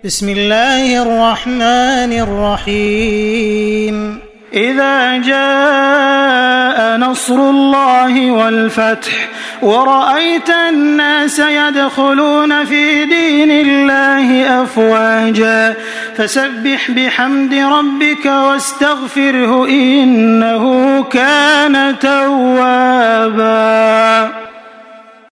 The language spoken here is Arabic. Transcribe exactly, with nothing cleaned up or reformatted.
بسم الله الرحمن الرحيم إذا جاء نصر الله والفتح ورأيت الناس يدخلون في دين الله أفواجا فسبح بحمد ربك واستغفره إنه كان توابا.